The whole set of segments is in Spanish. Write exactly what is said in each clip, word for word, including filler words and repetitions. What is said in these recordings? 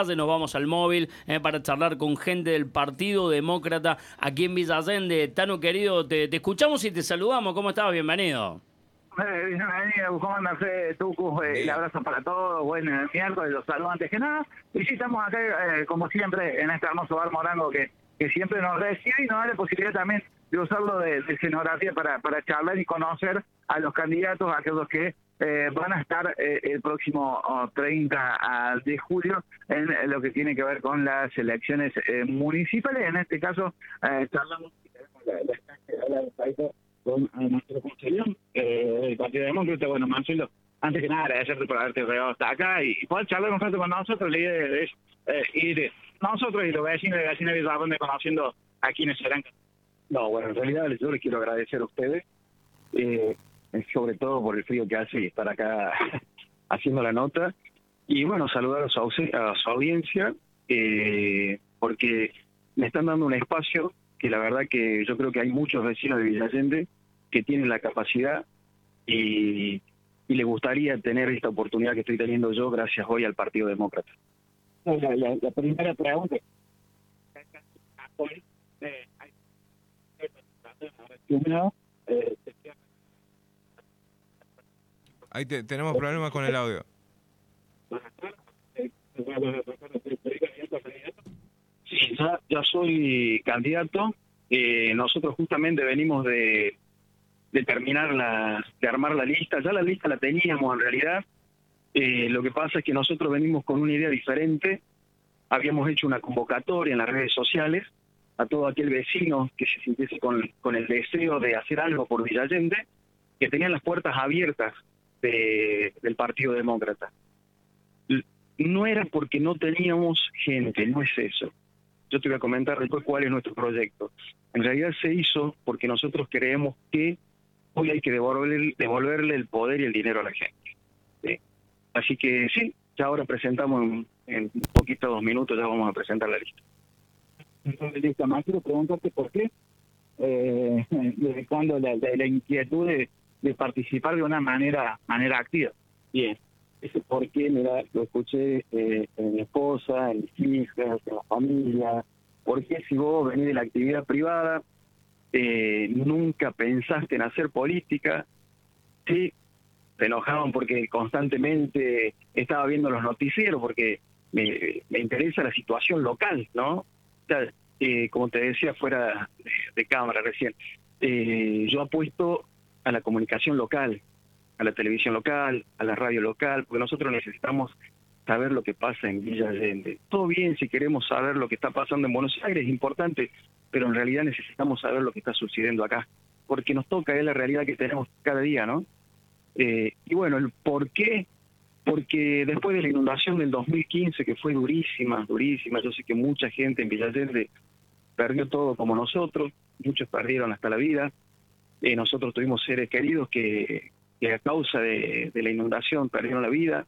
Nos vamos al móvil eh, para charlar con gente del Partido Demócrata aquí en Villa Allende. Tano, querido, te, te escuchamos y te saludamos. ¿Cómo estás? Bienvenido. Eh, bienvenido, ¿cómo andas, Fede, Tucu? Eh, el abrazo para todos, buen eh, miércoles, los saludo antes que nada. Y sí, estamos acá, eh, como siempre, en este hermoso bar Morango que, que siempre nos recibe y nos da la posibilidad también de usarlo de, de escenografía para, para charlar y conocer a los candidatos, a aquellos que eh, van a estar eh, el próximo oh, treinta de julio en lo que tiene que ver con las elecciones eh, municipales. En este caso, eh, charlamos la, la, la, la, con nuestro consejero eh, del Partido Demócrata. Bueno, Marcelo, antes que nada agradecerte por haberte llegado hasta acá y poder charlar un rato con nosotros. La idea es eh, ir nosotros y los vecinos y vecinas de Villa Allende conociendo a quienes serán. No, bueno, en realidad yo les quiero agradecer a ustedes, eh, sobre todo por el frío que hace y estar acá haciendo la nota. Y bueno, saludar a su, a su audiencia, eh, porque me están dando un espacio que la verdad que yo creo que hay muchos vecinos de Villa Allende que tienen la capacidad y, y les gustaría tener esta oportunidad que estoy teniendo yo gracias hoy al Partido Demócrata. La, la, la primera pregunta. Ahí te, tenemos problemas con el audio. Sí, ya, ya soy candidato. Eh, nosotros justamente venimos de, de terminar la, de armar la lista. Ya la lista la teníamos en realidad. Eh, lo que pasa es que nosotros venimos con una idea diferente. Habíamos hecho una convocatoria en las redes sociales a todo aquel vecino que se sintiese con, con el deseo de hacer algo por Villa Allende, que tenían las puertas abiertas de, del Partido Demócrata. No era porque no teníamos gente, no es eso. Yo te voy a comentar después cuál es nuestro proyecto. En realidad se hizo porque nosotros creemos que hoy hay que devolverle, devolverle el poder y el dinero a la gente. ¿Sí? Así que sí, ya ahora presentamos en, en un poquito, dos minutos, ya vamos a presentar la lista. Entonces, lista, más quiero preguntarte por qué, eh, desde cuándo la, la, la inquietud de, de participar de una manera manera activa. Bien. Ese por qué, mira, lo escuché eh, en mi esposa, en mis hijas, en la familia. ¿Por qué si vos venís de la actividad privada, eh, nunca pensaste en hacer política? Sí, se enojaban porque constantemente estaba viendo los noticieros, porque me, me interesa la situación local, ¿no? O sea, eh, como te decía fuera de, de cámara recién, eh, yo apuesto a la comunicación local, a la televisión local, a la radio local, porque nosotros necesitamos saber lo que pasa en Villa Allende. Todo bien si queremos saber lo que está pasando en Buenos Aires, es importante, pero en realidad necesitamos saber lo que está sucediendo acá, porque nos toca, es la realidad que tenemos cada día, ¿no? Eh, y bueno, el por qué, porque después de la inundación del dos mil quince, que fue durísima, durísima, yo sé que mucha gente en Villa Allende perdió todo como nosotros, muchos perdieron hasta la vida, eh, nosotros tuvimos seres queridos que... que a causa de, de la inundación perdieron la vida,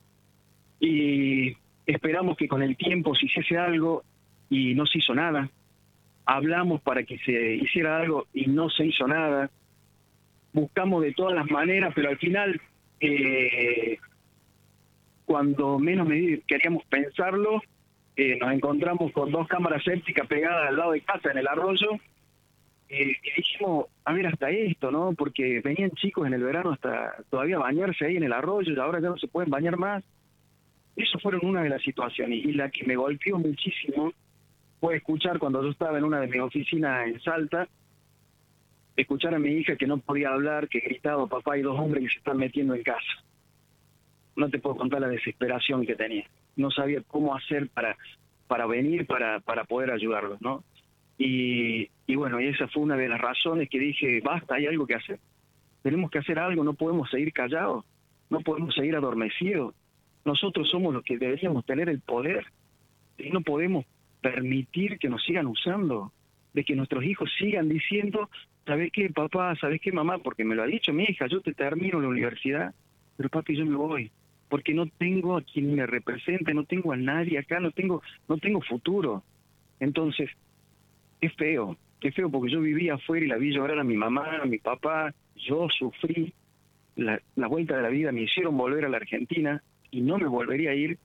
y esperamos que con el tiempo se hiciese algo y no se hizo nada. Hablamos para que se hiciera algo y no se hizo nada. Buscamos de todas las maneras, pero al final, eh, cuando menos queríamos pensarlo, eh, nos encontramos con dos cámaras sépticas pegadas al lado de casa en el arroyo. Eh, y dijimos, a ver, hasta esto, ¿no? Porque venían chicos en el verano hasta todavía bañarse ahí en el arroyo y ahora ya no se pueden bañar más. Eso fueron una de las situaciones. Y la que me golpeó muchísimo fue escuchar cuando yo estaba en una de mis oficinas en Salta, escuchar a mi hija que no podía hablar, que gritaba, papá, hay dos hombres que se están metiendo en casa. No te puedo contar la desesperación que tenía. No sabía cómo hacer para, para venir, para, para poder ayudarlos, ¿no? Y, y bueno, y esa fue una de las razones que dije, basta, hay algo que hacer. Tenemos que hacer algo, no podemos seguir callados, no podemos seguir adormecidos. Nosotros somos los que deberíamos tener el poder y no podemos permitir que nos sigan usando, de que nuestros hijos sigan diciendo, ¿sabes qué, papá? ¿Sabes qué, mamá? Porque me lo ha dicho mi hija, yo te termino la universidad, pero papi, yo me voy, porque no tengo a quien me represente, no tengo a nadie acá, no tengo, no tengo futuro. Entonces, qué feo, qué feo, porque yo vivía afuera y la vi llorar a mi mamá, a mi papá, yo sufrí la, la vuelta de la vida, me hicieron volver a la Argentina y no me volvería a ir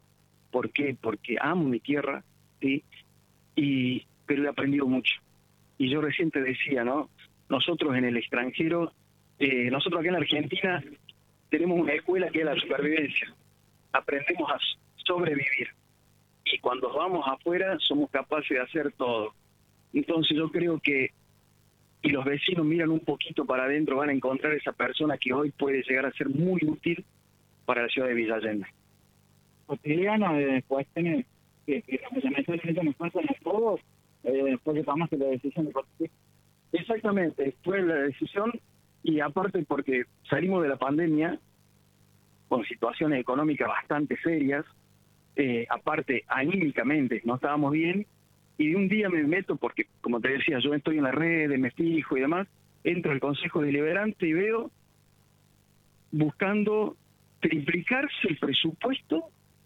¿Por qué? Porque amo mi tierra, ¿sí? Y, pero he aprendido mucho. Y yo recién te decía, ¿no? Nosotros en el extranjero, eh, nosotros acá en la Argentina tenemos una escuela que es la supervivencia. Aprendemos a sobrevivir. Y cuando vamos afuera somos capaces de hacer todo. Entonces yo creo que si los vecinos miran un poquito para adentro, van a encontrar esa persona que hoy puede llegar a ser muy útil para la ciudad de Villa Allende. Cotidiano de cuestiones que, que lamentablemente nos pasan a todos eh, después que tomamos la decisión de partir. Exactamente, fue la decisión, y aparte porque salimos de la pandemia con situaciones económicas bastante serias, eh, aparte anímicamente no estábamos bien, y de un día me meto, porque como te decía, yo estoy en las redes, me fijo y demás, entro al Consejo Deliberante y veo buscando triplicarse el presupuesto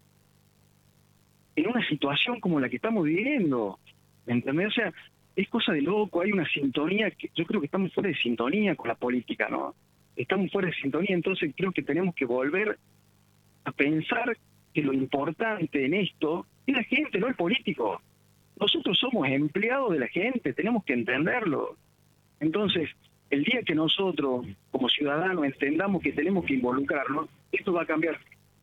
en una situación como la que estamos viviendo, ¿me entendés? O sea, es cosa de loco, hay una sintonía, que yo creo que estamos fuera de sintonía con la política, ¿no? Estamos fuera de sintonía, entonces creo que tenemos que volver a pensar que lo importante en esto es la gente, no el político. Nosotros somos empleados de la gente, tenemos que entenderlo. Entonces, el día que nosotros, como ciudadanos, entendamos que tenemos que involucrarnos, esto va a cambiar.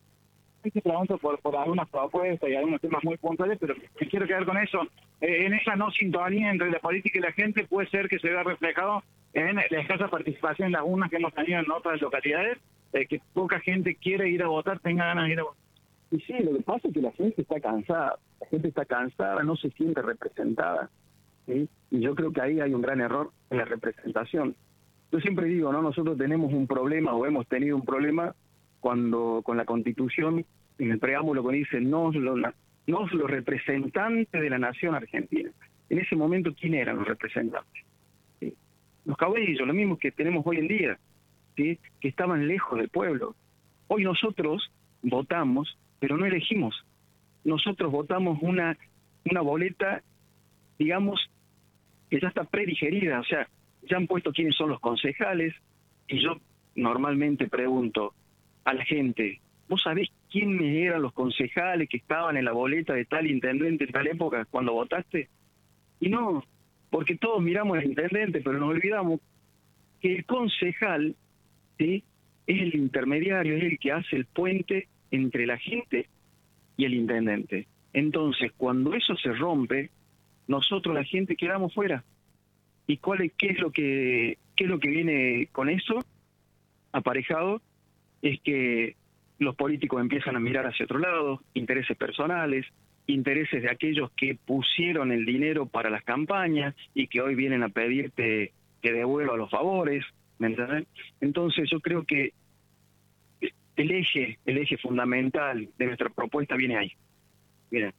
Te pregunto por, por algunas propuestas y algunos temas muy puntuales, pero me quiero quedar con eso. Eh, en esa no sintonía entre la política y la gente puede ser que se vea reflejado en la escasa participación en las urnas que hemos tenido en otras localidades, eh, que poca gente quiere ir a votar, tenga ganas de ir a votar. Y sí, lo que pasa es que la gente está cansada, la gente está cansada, no se siente representada, ¿sí? Y yo creo que ahí hay un gran error en la representación. Yo siempre digo, ¿no? Nosotros tenemos un problema, o hemos tenido un problema, cuando con la Constitución, en el preámbulo, cuando dice, no los, no los representantes de la nación argentina. En ese momento, ¿quién eran los representantes? ¿Sí? Los caudillos, lo mismo que tenemos hoy en día, ¿sí? Que estaban lejos del pueblo. Hoy nosotros votamos, pero no elegimos. Nosotros votamos una, una boleta, digamos, que ya está predigerida, o sea, ya han puesto quiénes son los concejales, y yo normalmente pregunto a la gente, ¿vos sabés quiénes eran los concejales que estaban en la boleta de tal intendente en tal época cuando votaste? Y no, porque todos miramos al intendente, pero nos olvidamos que el concejal, ¿sí?, es el intermediario, es el que hace el puente entre la gente y el intendente. Entonces, cuando eso se rompe, nosotros la gente quedamos fuera. ¿Y cuál es, qué es lo que qué es lo que viene con eso aparejado? Es que los políticos empiezan a mirar hacia otro lado, intereses personales, intereses de aquellos que pusieron el dinero para las campañas y que hoy vienen a pedirte que devuelva los favores, ¿me entiendes? Entonces yo creo que el eje, el eje fundamental de nuestra propuesta viene ahí. Miren.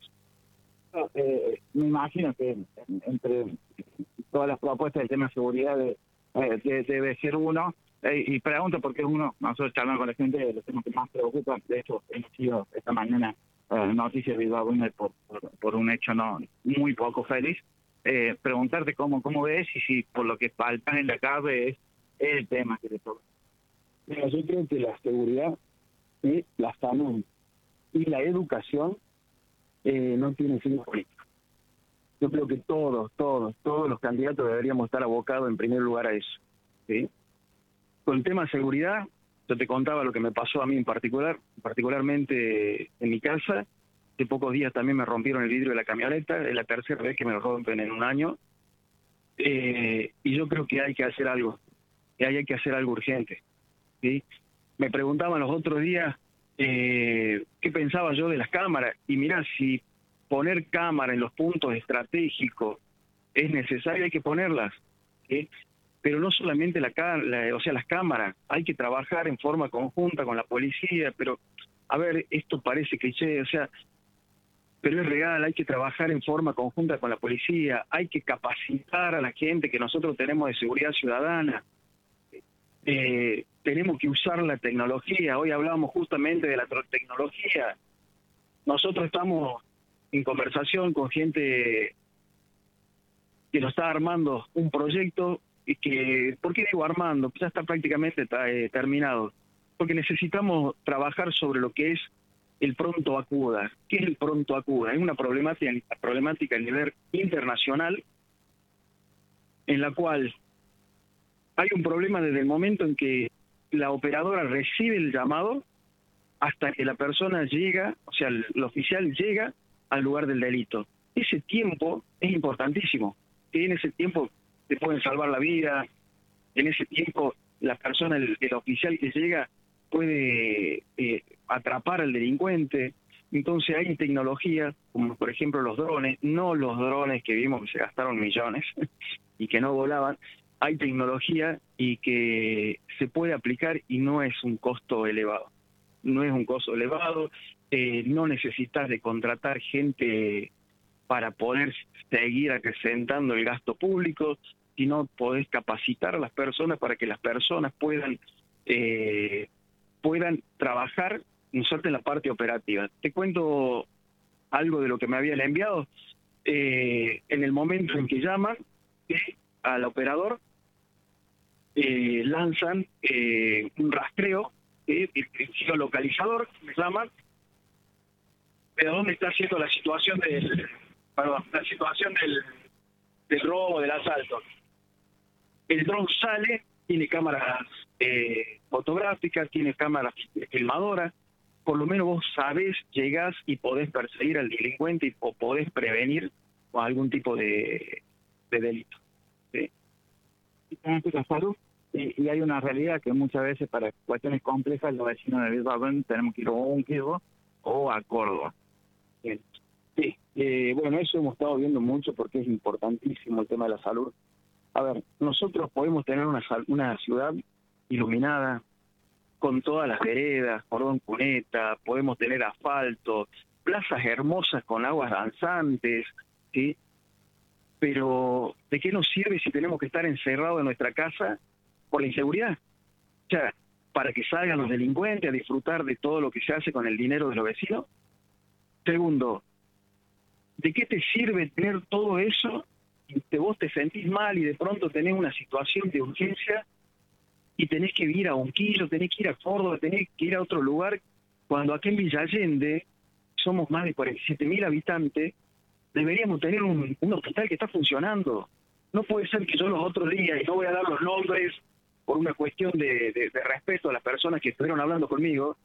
Eh, me imagino que entre todas las propuestas del tema de seguridad de, eh, debe ser uno, eh, y pregunto porque es uno, nosotros charlamos con la gente de los temas que más preocupan. De hecho, hemos sido esta mañana eh, noticias de Bilbao por, por, por un hecho no muy poco feliz. Eh, preguntarte cómo cómo ves y si por lo que falta en la cabe es el tema que te toca. Mira, yo creo que la seguridad y la salud y la educación eh, no tienen fin político. Yo creo que todos, todos, todos los candidatos deberíamos estar abocados en primer lugar a eso, ¿sí? Con el tema de seguridad, yo te contaba lo que me pasó a mí en particular, particularmente en mi casa. Hace pocos días también me rompieron el vidrio de la camioneta, es la tercera vez que me lo rompen en un año. Eh, y yo creo que hay que hacer algo, que hay, hay que hacer algo urgente, ¿sí? Me preguntaban los otros días eh, qué pensaba yo de las cámaras, y mirá, si poner cámara en los puntos estratégicos es necesario, hay que ponerlas, ¿sí? Pero no solamente la, la, o sea, las cámaras, hay que trabajar en forma conjunta con la policía, pero, a ver, esto parece cliché, o sea, pero es real, hay que trabajar en forma conjunta con la policía, hay que capacitar a la gente que nosotros tenemos de seguridad ciudadana, eh, tenemos que usar la tecnología. Hoy hablábamos justamente de la tecnología. Nosotros estamos en conversación con gente que nos está armando un proyecto y que, ¿por qué digo armando? Ya está prácticamente está, eh, terminado, porque necesitamos trabajar sobre lo que es el pronto acuda. ¿Qué es el pronto acuda? Es una problemática, problemática a nivel internacional en la cual hay un problema desde el momento en que la operadora recibe el llamado hasta que la persona llega, o sea, el, el oficial llega al lugar del delito. Ese tiempo es importantísimo. En ese tiempo te pueden salvar la vida, en ese tiempo la persona, el, el oficial que llega puede eh, atrapar al delincuente. Entonces hay tecnología, como por ejemplo los drones, no los drones que vimos que se gastaron millones y que no volaban. Hay tecnología y que se puede aplicar y no es un costo elevado. No es un costo elevado, eh, no necesitas de contratar gente para poder seguir acrecentando el gasto público, sino podés capacitar a las personas para que las personas puedan eh, puedan trabajar, nosotros en la parte operativa. Te cuento algo de lo que me habían enviado. Eh, en el momento en que llaman eh, al operador, eh, lanzan eh, un rastreo, eh, el, el geolocalizador, me llaman, de dónde está haciendo la situación del, perdón, la situación del, del robo, del asalto. El dron sale, tiene cámaras eh, fotográficas, tiene cámaras filmadoras, por lo menos vos sabés, llegás y podés perseguir al delincuente o podés prevenir algún tipo de, de delito. ¿Sí? Salud. Y, y hay una realidad que muchas veces para cuestiones complejas los vecinos de Villarreal tenemos que ir o a Unquillo o a Córdoba. Bien. Sí, eh, bueno, eso hemos estado viendo mucho porque es importantísimo el tema de la salud. A ver, nosotros podemos tener una, una ciudad iluminada, con todas las veredas, cordón cuneta, podemos tener asfalto, plazas hermosas con aguas danzantes, ¿sí? Pero, ¿de qué nos sirve si tenemos que estar encerrados en nuestra casa por la inseguridad? O sea, para que salgan los delincuentes a disfrutar de todo lo que se hace con el dinero de los vecinos. Segundo, ¿de qué te sirve tener todo eso y te, vos te sentís mal y de pronto tenés una situación de urgencia y tenés que ir a Unquillo, tenés que ir a Córdoba, tenés que ir a otro lugar, cuando aquí en Villa Allende somos más de cuarenta y siete mil habitantes, deberíamos tener un, un hospital que está funcionando? No puede ser que yo los otros días, y no voy a dar los nombres por una cuestión de, de, de respeto a las personas que estuvieron hablando conmigo,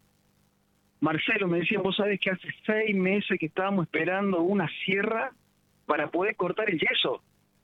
Marcelo me decía, vos sabés que hace seis meses que estábamos esperando una sierra para poder cortar el yeso.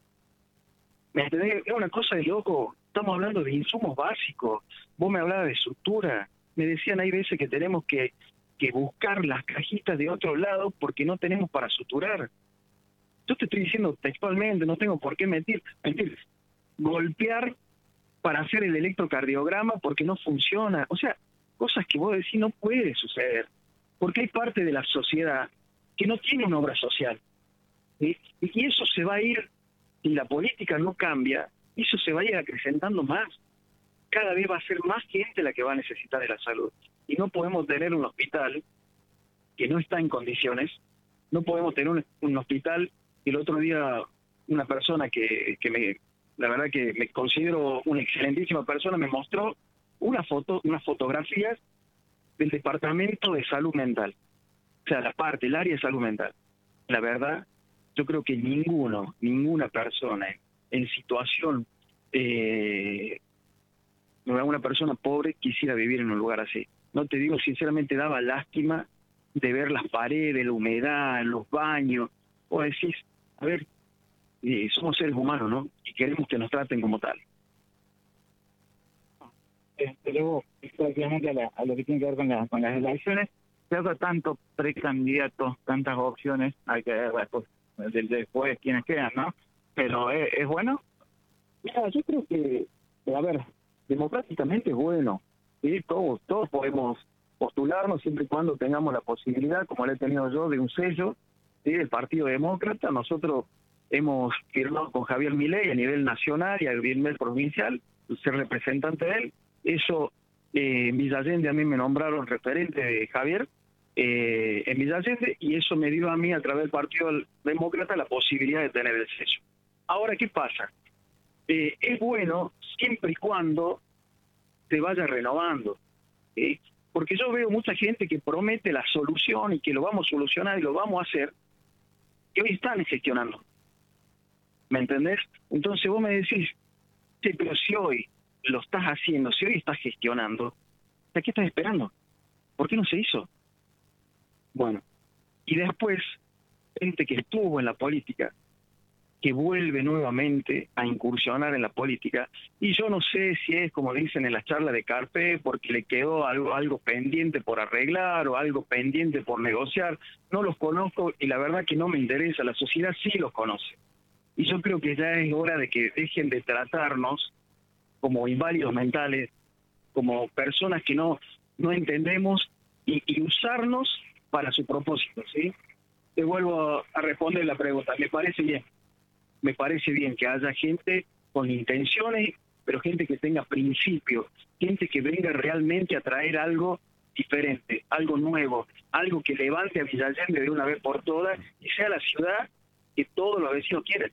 ¿Me entendés? Es una cosa de loco. Estamos hablando de insumos básicos. Vos me hablabas de sutura. Me decían, hay veces que tenemos que, que buscar las cajitas de otro lado porque no tenemos para suturar. Yo te estoy diciendo textualmente, no tengo por qué mentir. mentir. Golpear para hacer el electrocardiograma porque no funciona. O sea, cosas que vos decís no puede suceder. Porque hay parte de la sociedad que no tiene una obra social. ¿Sí? Y eso se va a ir, si la política no cambia, eso se va a ir acrecentando más. Cada vez va a ser más gente la que va a necesitar de la salud. Y no podemos tener un hospital que no está en condiciones. No podemos tener un, un hospital. El otro día una persona que, que me, la verdad que me considero una excelentísima persona, me mostró una foto, unas fotografías del Departamento de Salud Mental. O sea, la parte, el área de salud mental. La verdad, yo creo que ninguno, ninguna persona en situación, eh, una persona pobre quisiera vivir en un lugar así. No te digo, sinceramente daba lástima de ver las paredes, la humedad, los baños. O decís, a ver, eh, somos seres humanos, ¿no? Y queremos que nos traten como tal. Este, luego, prácticamente a, la, a lo que tiene que ver con, la, con las elecciones, se hace tanto precandidatos, tantas opciones, hay que ver después, después quienes quedan, ¿no? Pero ¿es, es bueno? Mira, yo creo que, a ver, democráticamente es bueno. ¿Sí? Todos, todos podemos postularnos siempre y cuando tengamos la posibilidad, como la he tenido yo, de un sello, ¿sí? Del Partido Demócrata. Nosotros hemos firmado con Javier Milei a nivel nacional y a nivel provincial, ser representante de él. Eso, eh, en Villa Allende a mí me nombraron referente de Javier eh, en Villa Allende, y eso me dio a mí, a través del Partido Demócrata, la posibilidad de tener el sello. Ahora, ¿qué pasa? Eh, es bueno siempre y cuando se vaya renovando. ¿Sí? Porque yo veo mucha gente que promete la solución y que lo vamos a solucionar y lo vamos a hacer, y hoy están gestionando. ¿Me entendés? Entonces vos me decís, sí, pero si hoy lo estás haciendo, si hoy estás gestionando, ¿de qué estás esperando? ¿Por qué no se hizo? Bueno, y después, gente que estuvo en la política, que vuelve nuevamente a incursionar en la política, y yo no sé si es como dicen en la charla de Carpe, porque le quedó algo, algo pendiente por arreglar o algo pendiente por negociar, no los conozco y la verdad que no me interesa, la sociedad sí los conoce. Y yo creo que ya es hora de que dejen de tratarnos como inválidos mentales, como personas que no, no entendemos y, y usarnos para su propósito, ¿sí? Te vuelvo a responder la pregunta, me parece bien. Me parece bien que haya gente con intenciones, pero gente que tenga principios, gente que venga realmente a traer algo diferente, algo nuevo, algo que levante a Villa Allende de una vez por todas y sea la ciudad que todos los vecinos quieren.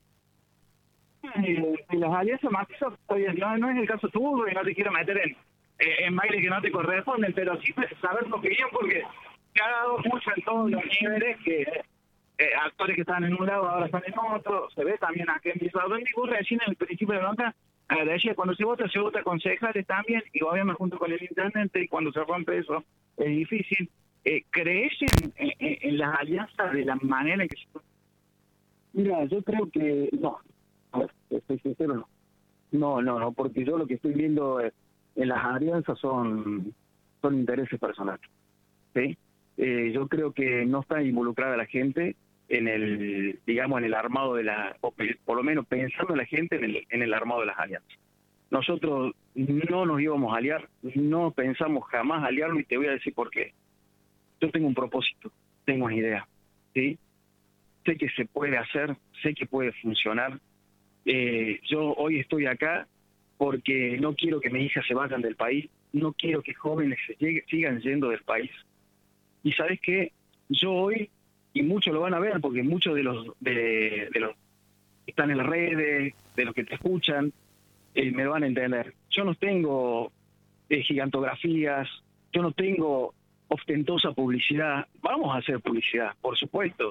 Y las alianzas más no, no es el caso tuyo y no te quiero meter en, en bailes que no te corresponden, pero sí saber tu opinión porque se ha dado mucho en todos los niveles que... Eh, actores que están en un lado ahora están en otro, se ve también aquí en Vizardo. Y vos recién en el principio de la nota eh, decía, cuando se vota, se vota concejales también, y obviamente junto con el intendente, y cuando se rompe eso es difícil. Eh, ¿Crees en, en, en las alianzas de la manera en que se... Mira, yo creo que no, a ver, estoy sincero, no. No, no, no, porque yo lo que estoy viendo en las alianzas son, son intereses personales, ¿sí? Eh, yo creo que no está involucrada la gente en el, digamos, en el armado de la, o por lo menos pensando en la gente en el, en el armado de las alianzas. Nosotros no nos íbamos a aliar, no pensamos jamás aliarnos y te voy a decir por qué. Yo tengo un propósito, tengo una idea, ¿sí? Sé que se puede hacer, sé que puede funcionar. Eh, yo hoy estoy acá porque no quiero que mis hijas se vayan del país, no quiero que jóvenes se llegue, sigan yendo del país. Y sabes qué, yo hoy, y muchos lo van a ver, porque muchos de los de, de los que están en las redes, de los que te escuchan, eh, me van a entender. Yo no tengo eh, gigantografías, yo no tengo ostentosa publicidad. Vamos a hacer publicidad, por supuesto,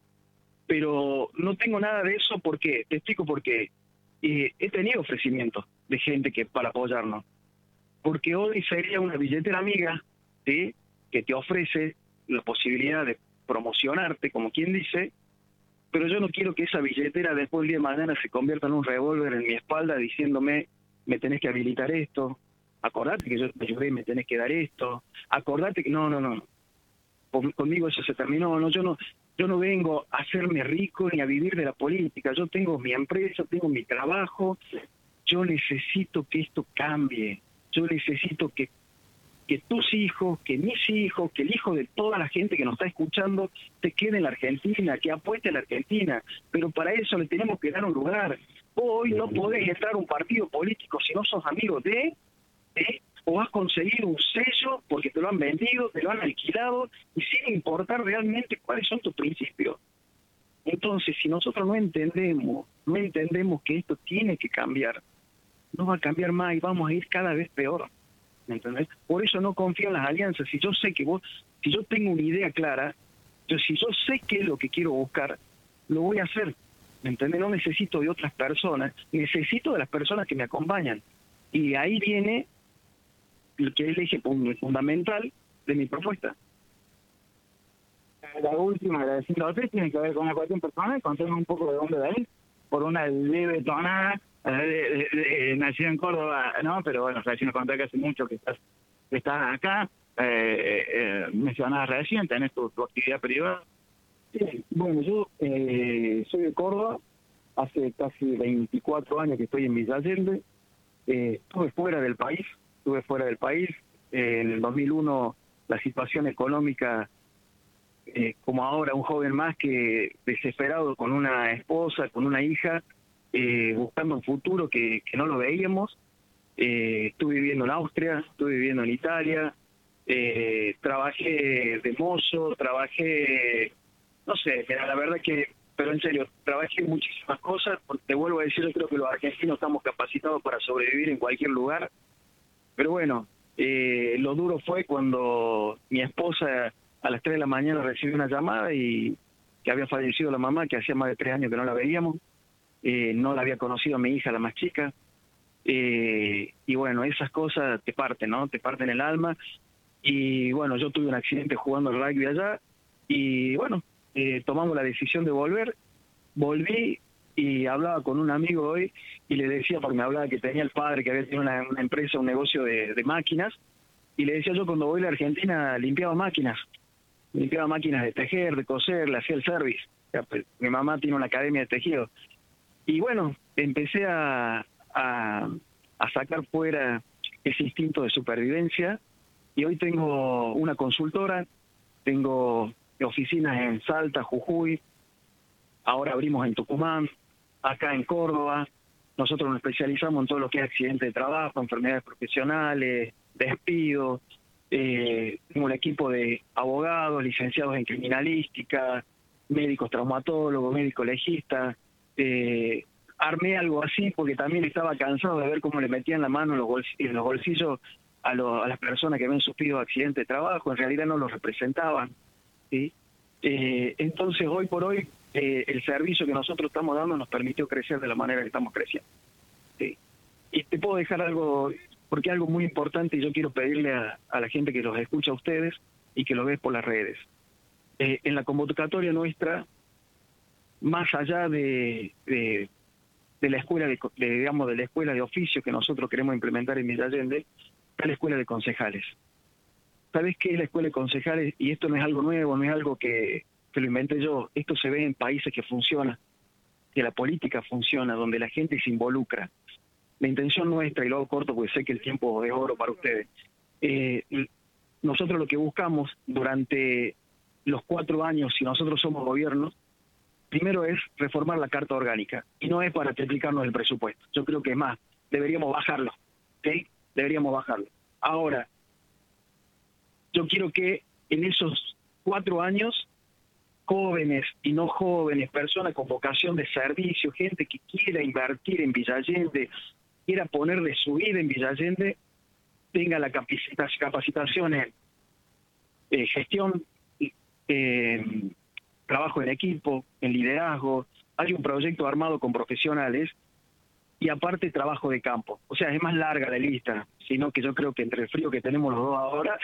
pero no tengo nada de eso. Porque te explico por qué. Eh, he tenido ofrecimientos de gente que para apoyarnos, porque hoy sería una billetera amiga, ¿sí?, que te ofrece la posibilidad de promocionarte, como quien dice, pero yo no quiero que esa billetera después del día de mañana se convierta en un revólver en mi espalda diciéndome, me tenés que habilitar esto, acordate que yo te ayudé, me tenés que dar esto, acordate que no, no, no, Con, conmigo eso se terminó, no, yo no, yo no vengo a hacerme rico ni a vivir de la política, yo tengo mi empresa, tengo mi trabajo, yo necesito que esto cambie, yo necesito que que tus hijos, que mis hijos, que el hijo de toda la gente que nos está escuchando se quede en la Argentina, que apueste a la Argentina, pero para eso le tenemos que dar un lugar. Hoy no podés entrar a un partido político si no sos amigo de, ¿eh? O has conseguido un sello porque te lo han vendido, te lo han alquilado y sin importar realmente cuáles son tus principios. Entonces, si nosotros no entendemos, no entendemos que esto tiene que cambiar, no va a cambiar más y vamos a ir cada vez peor. ¿Me entendés? Por eso no confío en las alianzas. Si yo sé que vos, si yo tengo una idea clara, yo, si yo sé qué es lo que quiero buscar, lo voy a hacer. ¿Me entendés? No necesito de otras personas, necesito de las personas que me acompañan. Y ahí viene el que es el eje fundamental de mi propuesta. La última, la de ciento tres, tiene que ver con la cuestión personal. Contame un poco de dónde venís, por una leve tonada. De, de, de, nacido en Córdoba, no, pero bueno, recién nos conté que hace mucho que estás, que estás acá. Eh, eh, mencionabas recién, tenés tu, tu actividad privada. Sí, bueno, yo eh, soy de Córdoba, hace casi veinticuatro años que estoy en Villa Allende. Eh, estuve fuera del país, estuve fuera del país. Eh, en el dos mil uno la situación económica, eh, como ahora, un joven más que desesperado con una esposa, con una hija, Eh, buscando un futuro que, que no lo veíamos. Eh, estuve viviendo en Austria, estuve viviendo en Italia, eh, trabajé de mozo, trabajé, no sé, mira, la verdad que, pero en serio, trabajé muchísimas cosas, porque te vuelvo a decir, yo creo que los argentinos estamos capacitados para sobrevivir en cualquier lugar, pero bueno, Eh, lo duro fue cuando mi esposa a las tres de la mañana recibió una llamada y que había fallecido la mamá, que hacía más de tres años que no la veíamos. Eh, no la había conocido a mi hija, la más chica. Eh, y bueno, esas cosas te parten, ¿no? Te parten el alma. Y bueno, yo tuve un accidente jugando al rugby allá y bueno, eh, tomamos la decisión de volver. Volví y hablaba con un amigo hoy y le decía, porque me hablaba que tenía el padre que había tenido una, una empresa, un negocio de, de máquinas, y le decía yo cuando voy a la Argentina limpiaba máquinas, limpiaba máquinas de tejer, de coser, le hacía el service. O sea, pues, mi mamá tiene una academia de tejido. Y bueno, empecé a, a, a sacar fuera ese instinto de supervivencia y hoy tengo una consultora, tengo oficinas en Salta, Jujuy, ahora abrimos en Tucumán, acá en Córdoba. Nosotros nos especializamos en todo lo que es accidente de trabajo, enfermedades profesionales, despidos. Eh, tengo un equipo de abogados, licenciados en criminalística, médicos traumatólogos, médicos legistas. Eh, armé algo así porque también estaba cansado de ver cómo le metían la mano en los, bolsillos, en los bolsillos a, lo, a las personas que habían sufrido accidentes de trabajo, en realidad no los representaban, ¿sí? Eh, entonces hoy por hoy eh, el servicio que nosotros estamos dando nos permitió crecer de la manera que estamos creciendo, ¿sí? Y te puedo dejar algo, porque algo muy importante y yo quiero pedirle a, a la gente que los escucha a ustedes y que lo ve por las redes. Eh, en la convocatoria nuestra, más allá de, de, de la escuela de, de, digamos, de la escuela de oficio que nosotros queremos implementar en Villa Allende, está la escuela de concejales. ¿Sabes qué es la escuela de concejales? Y esto no es algo nuevo, no es algo que, que lo inventé yo. Esto se ve en países que funciona, que la política funciona, donde la gente se involucra. La intención nuestra, y lo hago corto porque sé que el tiempo es oro para ustedes, eh, nosotros lo que buscamos durante los cuatro años, si nosotros somos gobierno, primero es reformar la Carta Orgánica, y no es para triplicarnos el presupuesto. Yo creo que es más, deberíamos bajarlo, ¿sí? Deberíamos bajarlo. Ahora, yo quiero que en esos cuatro años, jóvenes y no jóvenes, personas con vocación de servicio, gente que quiera invertir en Villa Allende, quiera ponerle su vida en Villa Allende, tenga la capacitación en eh, gestión, eh, trabajo en equipo, en liderazgo, hay un proyecto armado con profesionales y aparte trabajo de campo. O sea, es más larga la lista, sino que yo creo que entre el frío que tenemos los dos ahora,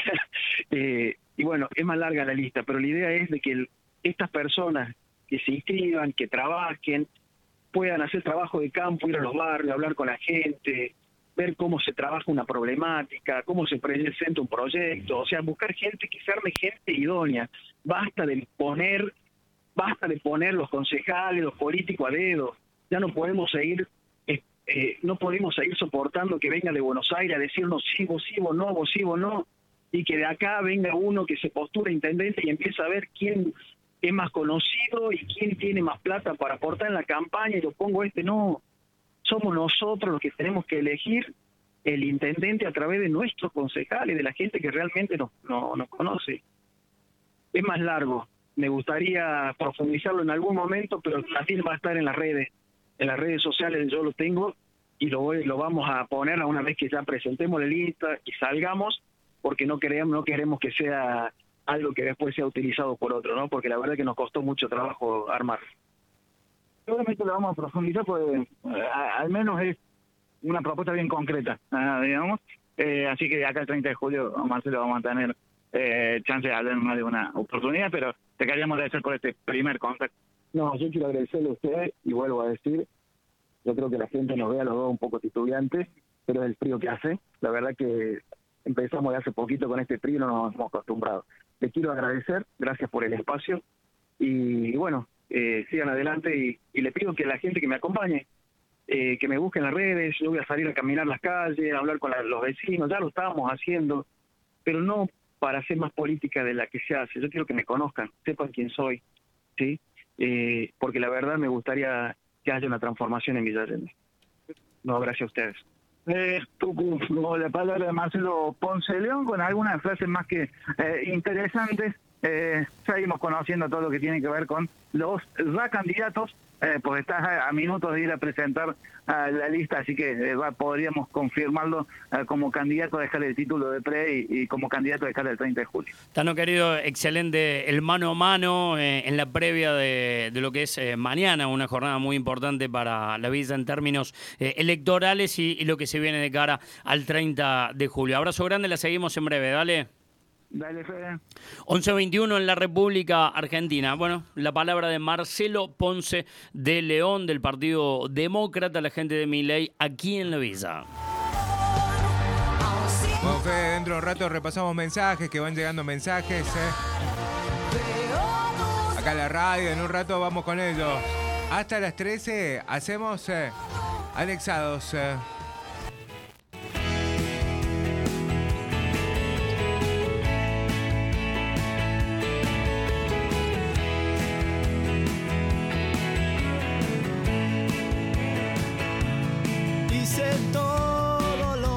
eh, y bueno, es más larga la lista, pero la idea es de que el, estas personas que se inscriban, que trabajen, puedan hacer trabajo de campo, ir a los barrios, hablar con la gente, ver cómo se trabaja una problemática, cómo se presenta un proyecto, o sea, buscar gente que se arme gente idónea. Basta de poner, basta de poner los concejales, los políticos a dedo. Ya no podemos seguir, eh, eh, no podemos seguir soportando que venga de Buenos Aires a decirnos sí, vos sí, vos no, vos sí, vos no, y que de acá venga uno que se postura intendente y empieza a ver quién es más conocido y quién tiene más plata para aportar en la campaña y lo pongo este. No, somos nosotros los que tenemos que elegir el intendente a través de nuestros concejales, de la gente que realmente nos, no, nos conoce. Es más largo, me gustaría profundizarlo en algún momento, pero también va a estar en las redes, en las redes sociales yo lo tengo y lo, voy, lo vamos a poner a una vez que ya presentemos la lista y salgamos, porque no queremos, no queremos que sea algo que después sea utilizado por otro, ¿no? Porque la verdad que nos costó mucho trabajo armar. Seguramente lo vamos a profundizar porque eh, al menos es una propuesta bien concreta, uh, digamos. Eh, así que acá el treinta de julio, Marcelo, vamos a tener eh, chance de hablar más de una oportunidad, pero te queríamos agradecer por este primer contacto. No, yo quiero agradecerle a usted y vuelvo a decir, yo creo que la gente nos ve a los dos un poco titubeantes, pero es el frío que hace. La verdad que empezamos de hace poquito con este frío y no nos hemos acostumbrado. Le quiero agradecer, gracias por el espacio y bueno, eh, sigan adelante y, y le pido que la gente que me acompañe, eh, que me busque en las redes. Yo voy a salir a caminar las calles, a hablar con la, los vecinos, ya lo estábamos haciendo, pero no para hacer más política de la que se hace. Yo quiero que me conozcan, sepan quién soy, ¿sí? Eh, porque la verdad me gustaría que haya una transformación en Villa Allende. No, gracias a ustedes. Eh, Tucu, la palabra de Marcelo Ponce León con algunas frases más que eh, interesantes eh, seguimos conociendo todo lo que tiene que ver con los recandidatos, eh, porque estás a, a minutos de ir a presentar a la lista, así que eh, va, podríamos confirmarlo eh, como candidato a dejar el título de pre y, y como candidato a dejar el treinta de julio. Tano querido, excelente el mano a mano eh, en la previa de, de lo que es eh, mañana, una jornada muy importante para la villa en términos eh, electorales y, y lo que se viene de cara al treinta de julio. Abrazo grande, la seguimos en breve, dale. Dale, Fede. once veintiuno en la República Argentina. Bueno, la palabra de Marcelo Ponce de León, del Partido Demócrata, la gente de Milei, aquí en la villa. Bueno, Fede, dentro de un rato repasamos mensajes, que van llegando mensajes. Eh. Acá en la radio, en un rato vamos con ellos. Hasta las trece hacemos eh, anexados. Eh.